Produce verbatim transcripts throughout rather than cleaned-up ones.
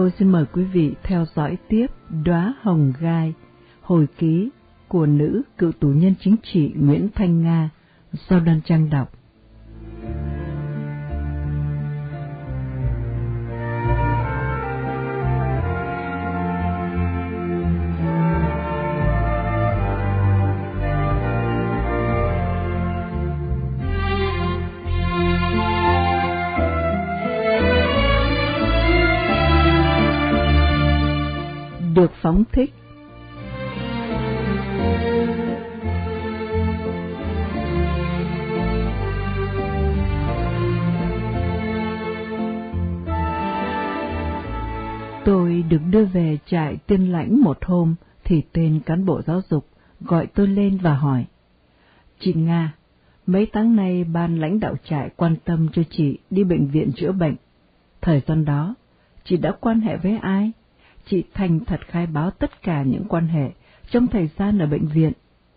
tôi xin mời quý vị theo dõi tiếp Đóa Hồng Gai, hồi ký của nữ cựu tù nhân chính trị Nguyễn Thanh Nga, do Đoan Trang đọc. Được phóng thích. Tôi được đưa về trại Tiên Lãnh một hôm thì tên cán bộ giáo dục gọi tôi lên và hỏi: "Chị Nga, mấy tháng nay ban lãnh đạo trại quan tâm cho chị đi bệnh viện chữa bệnh. Thời gian đó, chị đã quan hệ với ai? Chị thành thật khai báo tất cả những quan hệ trong thời gian ở bệnh viện."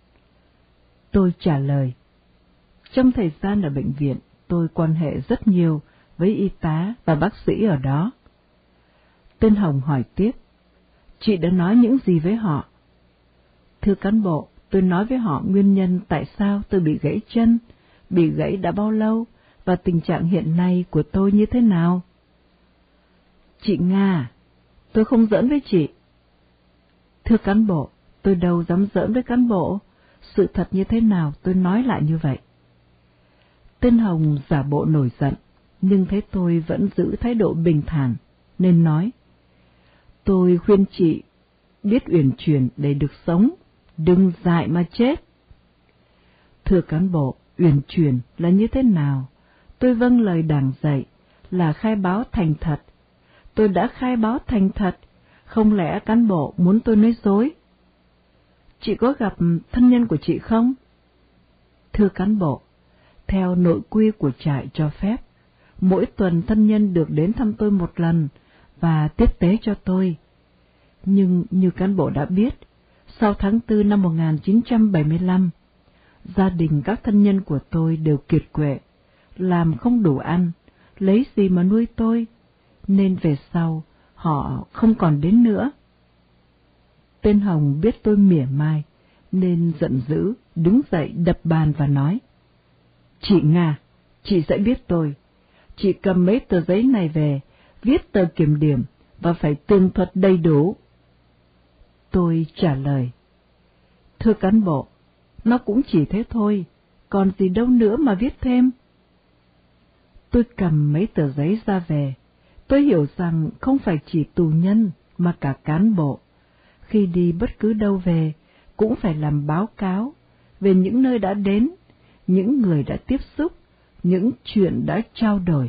Tôi trả lời: "Trong thời gian ở bệnh viện, tôi quan hệ rất nhiều với y tá và bác sĩ ở đó." Tên Hồng hỏi tiếp: "Chị đã nói những gì với họ?" "Thưa cán bộ, tôi nói với họ nguyên nhân tại sao tôi bị gãy chân, bị gãy đã bao lâu và tình trạng hiện nay của tôi như thế nào." "Chị Nga, tôi không giỡn với chị." "Thưa cán bộ, tôi đâu dám giỡn với cán bộ, sự thật như thế nào tôi nói lại như vậy." Tên Hồng giả bộ nổi giận, nhưng thấy tôi vẫn giữ thái độ bình thản, nên nói: "Tôi khuyên chị biết uyển chuyển để được sống, đừng dại mà chết." "Thưa cán bộ, uyển chuyển là như thế nào? Tôi vâng lời Đảng dạy là khai báo thành thật. Tôi đã khai báo thành thật, không lẽ cán bộ muốn tôi nói dối?" "Chị có gặp thân nhân của chị không?" "Thưa cán bộ, theo nội quy của trại cho phép, mỗi tuần thân nhân được đến thăm tôi một lần và tiếp tế cho tôi. Nhưng như cán bộ đã biết, sau tháng tư năm một nghìn chín trăm bảy mươi lăm, gia đình các thân nhân của tôi đều kiệt quệ, làm không đủ ăn, lấy gì mà nuôi tôi, nên về sau họ không còn đến nữa." Tên Hồng biết tôi mỉa mai, nên giận dữ, đứng dậy đập bàn và nói: "Chị Nga, chị sẽ biết tôi. Chị cầm mấy tờ giấy này về, viết tờ kiểm điểm và phải tường thuật đầy đủ." Tôi trả lời: "Thưa cán bộ, nó cũng chỉ thế thôi, còn gì đâu nữa mà viết thêm." Tôi cầm mấy tờ giấy ra về. Tôi hiểu rằng không phải chỉ tù nhân mà cả cán bộ, khi đi bất cứ đâu về, cũng phải làm báo cáo về những nơi đã đến, những người đã tiếp xúc, những chuyện đã trao đổi.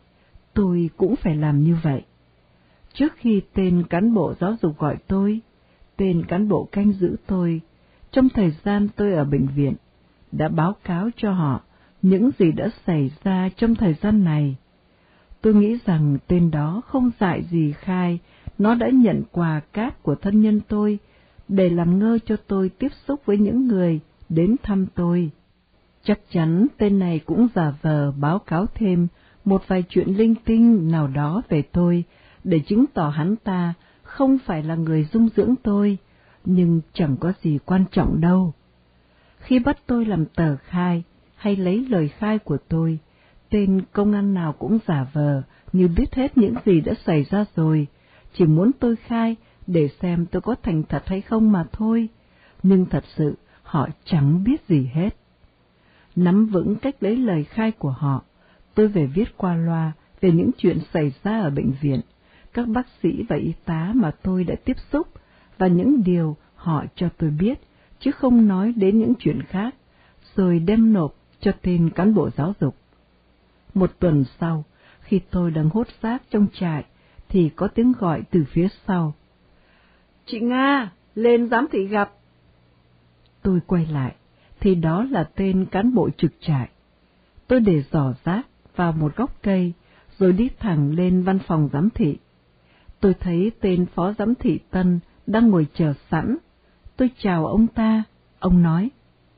Tôi cũng phải làm như vậy. Trước khi tên cán bộ giáo dục gọi tôi, tên cán bộ canh giữ tôi, trong thời gian tôi ở bệnh viện, đã báo cáo cho họ những gì đã xảy ra trong thời gian này. Tôi nghĩ rằng tên đó không dại gì khai nó đã nhận quà cáp của thân nhân tôi để làm ngơ cho tôi tiếp xúc với những người đến thăm tôi. Chắc chắn tên này cũng giả vờ báo cáo thêm một vài chuyện linh tinh nào đó về tôi để chứng tỏ hắn ta không phải là người dung dưỡng tôi, nhưng chẳng có gì quan trọng đâu. Khi bắt tôi làm tờ khai hay lấy lời khai của tôi, tên công an nào cũng giả vờ như biết hết những gì đã xảy ra rồi, chỉ muốn tôi khai để xem tôi có thành thật hay không mà thôi, nhưng thật sự họ chẳng biết gì hết. Nắm vững cách lấy lời khai của họ, tôi về viết qua loa về những chuyện xảy ra ở bệnh viện, các bác sĩ và y tá mà tôi đã tiếp xúc và những điều họ cho tôi biết, chứ không nói đến những chuyện khác, rồi đem nộp cho tên cán bộ giáo dục. Một tuần sau, khi tôi đang hốt xác trong trại, thì có tiếng gọi từ phía sau: "Chị Nga, lên giám thị gặp." Tôi quay lại, thì đó là tên cán bộ trực trại. Tôi để giỏ rác vào một góc cây, rồi đi thẳng lên văn phòng giám thị. Tôi thấy tên phó giám thị Tân đang ngồi chờ sẵn. Tôi chào ông ta, ông nói: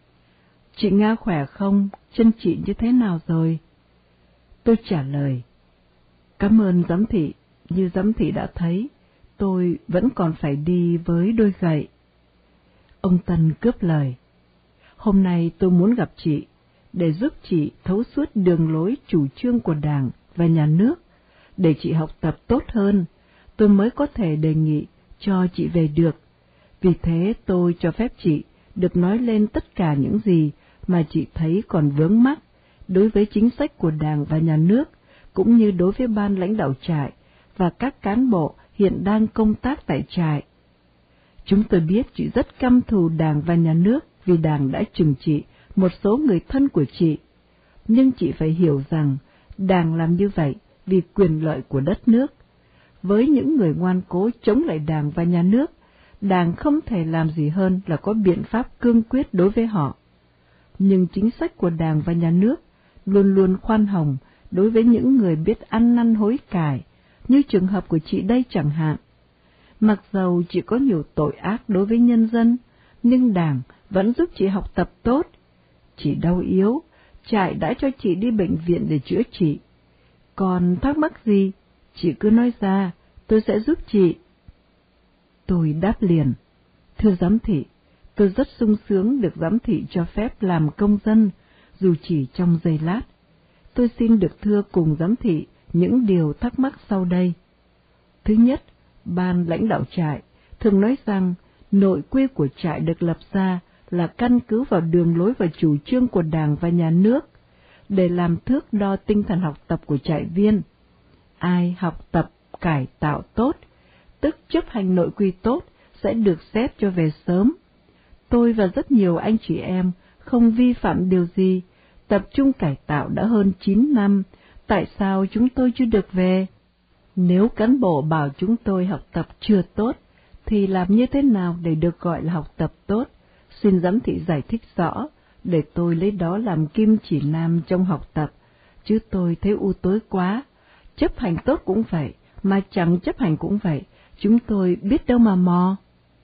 "Chị Nga khỏe không? Chân chị như thế nào rồi?" Tôi trả lời: "Cảm ơn giám thị, Như giám thị đã thấy, tôi vẫn còn phải đi với đôi gậy. Ông Tân cướp lời. Hôm nay tôi muốn gặp chị, để giúp chị thấu suốt đường lối chủ trương của Đảng và Nhà nước, để chị học tập tốt hơn, tôi mới có thể đề nghị cho chị về được. Vì thế tôi cho phép chị được nói lên tất cả những gì mà chị thấy còn vướng mắc đối với chính sách của Đảng và Nhà nước, cũng như đối với ban lãnh đạo trại và các cán bộ hiện đang công tác tại trại. Chúng tôi biết chị rất căm thù Đảng và Nhà nước vì Đảng đã trừng trị một số người thân của chị. Nhưng chị phải hiểu rằng Đảng làm như vậy vì quyền lợi của đất nước. Với những người ngoan cố chống lại Đảng và Nhà nước, Đảng không thể làm gì hơn là có biện pháp cương quyết đối với họ. Nhưng chính sách của Đảng và Nhà nước luôn luôn khoan hồng đối với những người biết ăn năn hối cải, như trường hợp của chị đây chẳng hạn. Mặc dầu chị có nhiều tội ác đối với nhân dân, nhưng Đảng vẫn giúp chị học tập tốt. Chị đau yếu, trại đã cho chị đi bệnh viện để chữa trị. Còn thắc mắc gì, chị cứ nói ra, tôi sẽ giúp chị. Tôi đáp liền, thưa giám thị, tôi rất sung sướng được giám thị cho phép làm công dân, dù chỉ trong giây lát. Tôi xin được thưa cùng giám thị những điều thắc mắc sau đây. Thứ nhất, ban lãnh đạo trại thường nói rằng nội quy của trại được lập ra là căn cứ vào đường lối và chủ trương của Đảng và Nhà nước, để làm thước đo tinh thần học tập của trại viên. Ai học tập cải tạo tốt, tức chấp hành nội quy tốt, sẽ được xét cho về sớm. Tôi và rất nhiều anh chị em không vi phạm điều gì, tập trung cải tạo đã hơn chín năm, tại sao chúng tôi chưa được về? Nếu cán bộ bảo chúng tôi học tập chưa tốt, thì làm như thế nào để được gọi là học tập tốt? Xin giám thị giải thích rõ, để tôi lấy đó làm kim chỉ nam trong học tập, chứ tôi thấy u tối quá. Chấp hành tốt cũng vậy, mà chẳng chấp hành cũng vậy, chúng tôi biết đâu mà mò.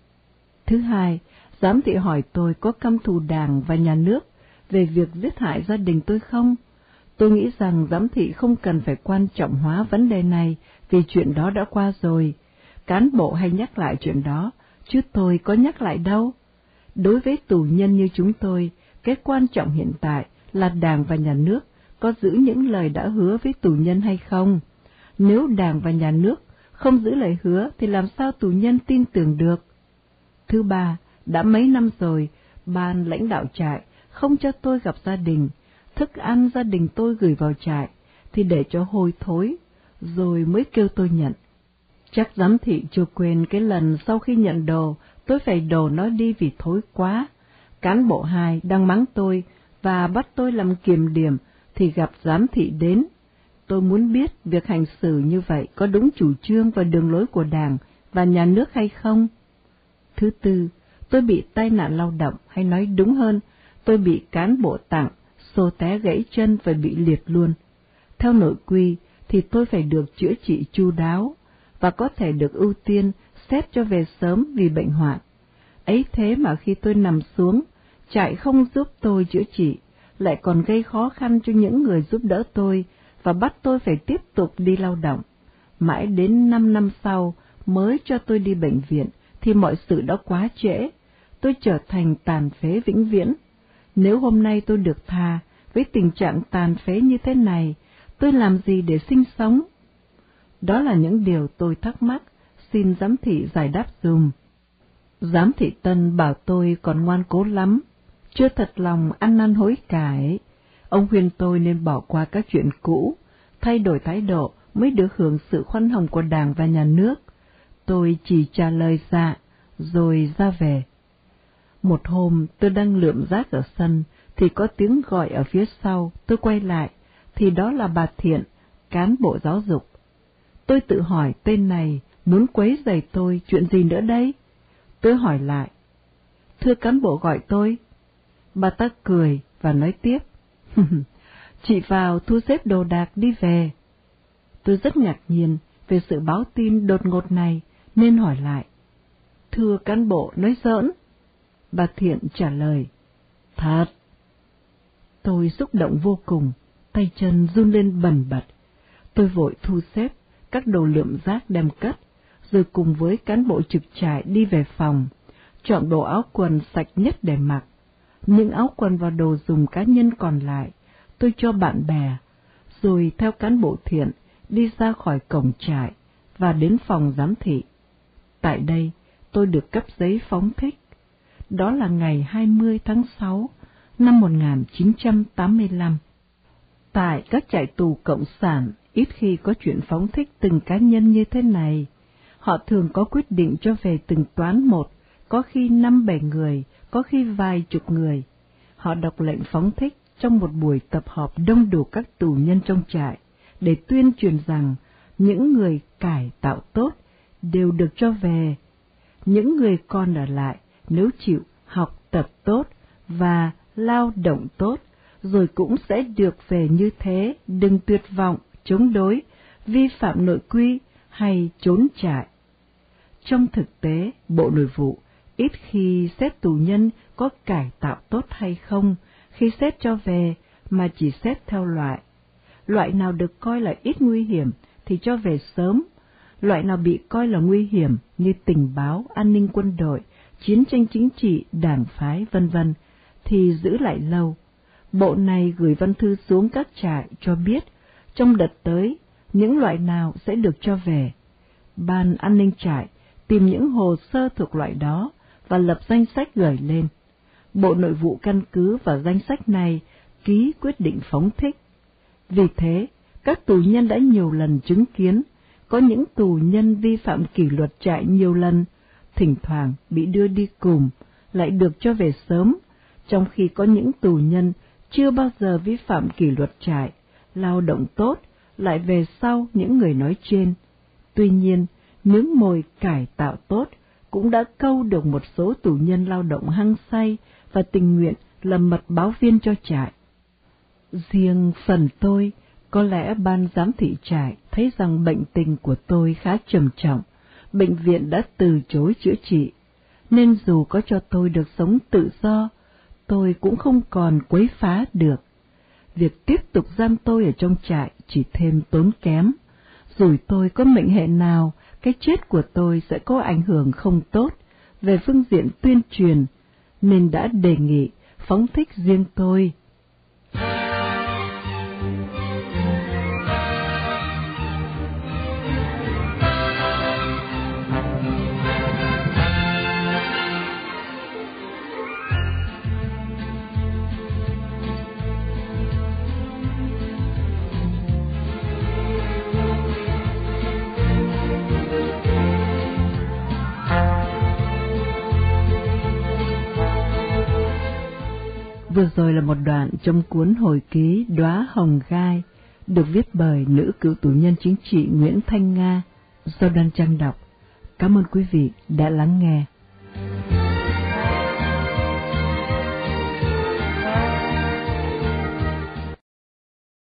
Thứ hai, giám thị hỏi tôi có căm thù Đảng và Nhà nước về việc giết hại gia đình tôi không? Tôi nghĩ rằng giám thị không cần phải quan trọng hóa vấn đề này, vì chuyện đó đã qua rồi. Cán bộ hay nhắc lại chuyện đó, chứ tôi có nhắc lại đâu. Đối với tù nhân như chúng tôi, cái quan trọng hiện tại là Đảng và Nhà nước có giữ những lời đã hứa với tù nhân hay không. Nếu Đảng và Nhà nước không giữ lời hứa thì làm sao tù nhân tin tưởng được? Thứ ba, đã mấy năm rồi, ban lãnh đạo trại không cho tôi gặp gia đình. Thức ăn gia đình tôi gửi vào trại thì để cho hôi thối, rồi mới kêu tôi nhận. Chắc giám thị chưa quên cái lần sau khi nhận đồ, tôi phải đổ nó đi vì thối quá. Cán bộ hai đang mắng tôi và bắt tôi làm kiểm điểm thì gặp giám thị đến. Tôi muốn biết việc hành xử như vậy có đúng chủ trương và đường lối của Đảng và Nhà nước hay không. Thứ tư, tôi bị tai nạn lao động, hay nói đúng hơn, tôi bị cán bộ tặng, xô té gãy chân và bị liệt luôn. Theo nội quy thì tôi phải được chữa trị chu đáo, và có thể được ưu tiên xét cho về sớm vì bệnh hoạn. Ấy thế mà khi tôi nằm xuống, trại không giúp tôi chữa trị, lại còn gây khó khăn cho những người giúp đỡ tôi, và bắt tôi phải tiếp tục đi lao động. Mãi đến năm năm sau mới cho tôi đi bệnh viện, thì mọi sự đã quá trễ. Tôi trở thành tàn phế vĩnh viễn. Nếu hôm nay tôi được tha, với tình trạng tàn phế như thế này, tôi làm gì để sinh sống? Đó là những điều tôi thắc mắc, xin giám thị giải đáp dùm. Giám thị Tân bảo tôi còn ngoan cố lắm, chưa thật lòng ăn năn hối cải. Ông khuyên tôi nên bỏ qua các chuyện cũ, thay đổi thái độ mới được hưởng sự khoan hồng của Đảng và Nhà nước. Tôi chỉ trả lời dạ, rồi ra về. Một hôm tôi đang lượm rác ở sân, thì có tiếng gọi ở phía sau. Tôi quay lại, thì đó là bà Thiện, cán bộ giáo dục. Tôi tự hỏi tên này muốn quấy rầy tôi chuyện gì nữa đây? Tôi hỏi lại, thưa cán bộ gọi tôi. Bà ta cười và nói tiếp, chị vào thu xếp đồ đạc đi về. Tôi rất ngạc nhiên về sự báo tin đột ngột này, nên hỏi lại, thưa cán bộ nói giỡn? Bà Thiện trả lời, thật. Tôi xúc động vô cùng, tay chân run lên bần bật. Tôi vội thu xếp, các đồ lượm rác đem cất, rồi cùng với cán bộ trực trại đi về phòng, chọn bộ áo quần sạch nhất để mặc. Những áo quần và đồ dùng cá nhân còn lại, tôi cho bạn bè, rồi theo cán bộ thiện đi ra khỏi cổng trại và đến phòng giám thị. Tại đây, tôi được cấp giấy phóng thích. Đó là ngày hai mươi tháng sáu năm một nghìn chín trăm tám mươi lăm. Tại các trại tù cộng sản, ít khi có chuyện phóng thích từng cá nhân như thế này. Họ thường có quyết định cho về từng toán một, có khi năm bảy người, có khi vài chục người. Họ đọc lệnh phóng thích trong một buổi tập họp đông đủ các tù nhân trong trại, để tuyên truyền rằng những người cải tạo tốt đều được cho về. Những người còn ở lại nếu chịu học tập tốt và lao động tốt, rồi cũng sẽ được về như thế, đừng tuyệt vọng, chống đối, vi phạm nội quy hay trốn trại. Trong thực tế, Bộ Nội vụ ít khi xét tù nhân có cải tạo tốt hay không khi xét cho về, mà chỉ xét theo loại. Loại nào được coi là ít nguy hiểm thì cho về sớm, loại nào bị coi là nguy hiểm như tình báo, an ninh quân đội, chiến tranh chính trị, đảng phái, vân vân thì giữ lại lâu. Bộ này gửi văn thư xuống các trại cho biết trong đợt tới những loại nào sẽ được cho về. Ban an ninh trại tìm những hồ sơ thuộc loại đó và lập danh sách gửi lên. Bộ Nội vụ căn cứ vào danh sách này ký quyết định phóng thích. Vì thế, các tù nhân đã nhiều lần chứng kiến, có những tù nhân vi phạm kỷ luật trại nhiều lần, thỉnh thoảng bị đưa đi cùng, lại được cho về sớm, trong khi có những tù nhân chưa bao giờ vi phạm kỷ luật trại, lao động tốt, lại về sau những người nói trên. Tuy nhiên, miếng mồi cải tạo tốt cũng đã câu được một số tù nhân lao động hăng say và tình nguyện làm mật báo viên cho trại. Riêng phần tôi, có lẽ ban giám thị trại thấy rằng bệnh tình của tôi khá trầm trọng, bệnh viện đã từ chối chữa trị, nên dù có cho tôi được sống tự do, tôi cũng không còn quấy phá được. Việc tiếp tục giam tôi ở trong trại chỉ thêm tốn kém. Dù tôi có mệnh hệ nào, cái chết của tôi sẽ có ảnh hưởng không tốt về phương diện tuyên truyền, nên đã đề nghị phóng thích riêng tôi. Vừa rồi là một đoạn trong cuốn hồi ký Đóa Hồng Gai, được viết bởi nữ cựu tù nhân chính trị Nguyễn Thanh Nga, do Đoan Trang đọc. Cảm ơn quý vị đã lắng nghe.